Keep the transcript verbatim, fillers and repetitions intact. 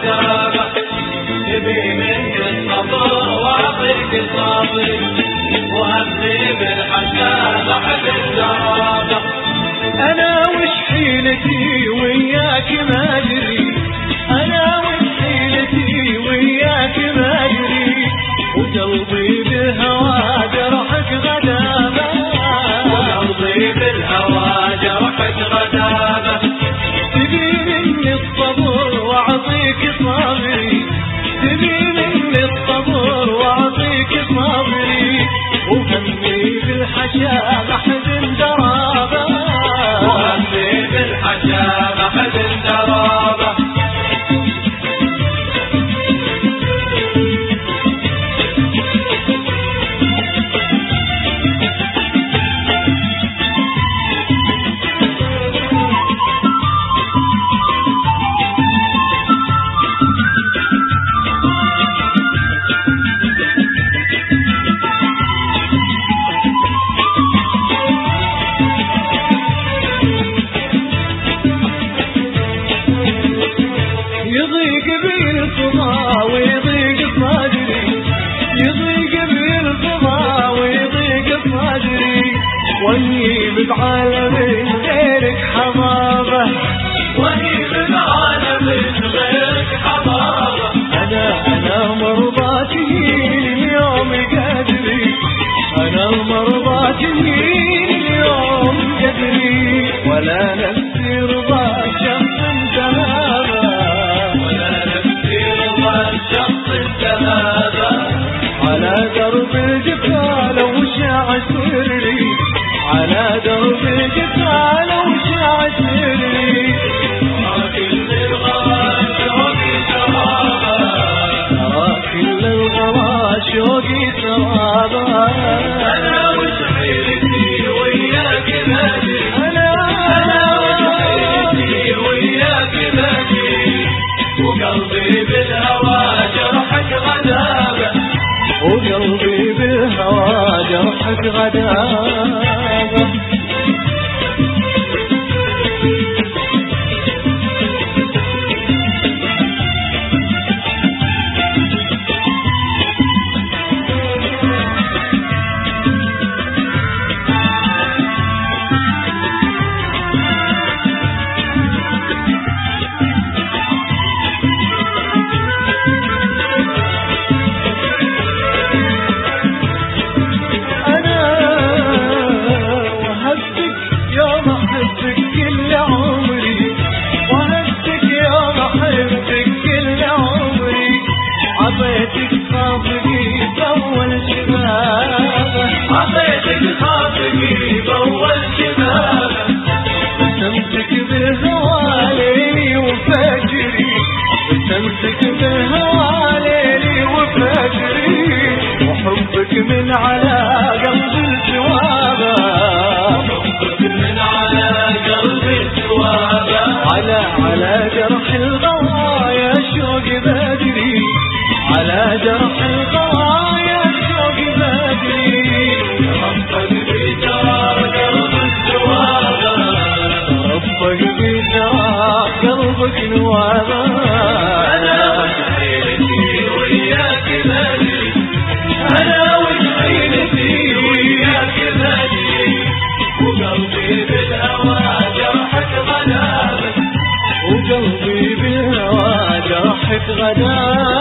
غدابة تبي مني الصبر واعطيك صبري وهمي بالحسابة حد الدرابة. انا وش حيلتي وياك ما ادري، انا وش حيلتي وياك ما ادري، وقلبي بالهوى جرحك غدابة، وقلبي بالهوى جرحك غدابة. تبي مني الصبر واعطيك صبري، تبي مني الصبر واعطيك صبري، وهمي بالحشا حزن درابة، وهمي بالحشا حزن درابة. يضيق بي الفضا ويضيق صدري، يضيق بي الفضا ويضيق صدري، واني بعالم غيرك حضابة، واني بعالم غيرك حضابة. انا انا مرضاتي اليوم قدري، انا مرضاتي اليوم قدري، ولا نفسي رضا شخص انتهابا، على درب الجفال وشاع سري، على درب الجفال وشاع سري، ترى كل الغلا شوقي سرابا، ترى كل الغلا شوقي سرابا. أنا وش حيلتي وياك ما أدري، أنا أنا وش حيلتي وياك ما أدري، وقلبي بالهوى جرحك غدابة، وقلبي بالهوى جرحك غدابة. عطيتك خاطري بأول شبابه، عطيتك خاطري بأول شبابه، استمسك بالهوى ليلي وفجري، استمسك بالهوى ليلي وفجري، وحبك من على قلب الجوابه، حبك من على قلب الجوابه، على على جرح الغوايا شوق بدري، على جرح الغوايا شوق بدري، ربك بيدار قلب الجوابه، ربك بيدار قلبك نوابه. أنا وش حيلتي وياك ما أدري، أنا وش حيلتي وياك ما أدري، وقلبي بالهوى جرحك غدابة، وقلبي بالهوى جرحك غدابة.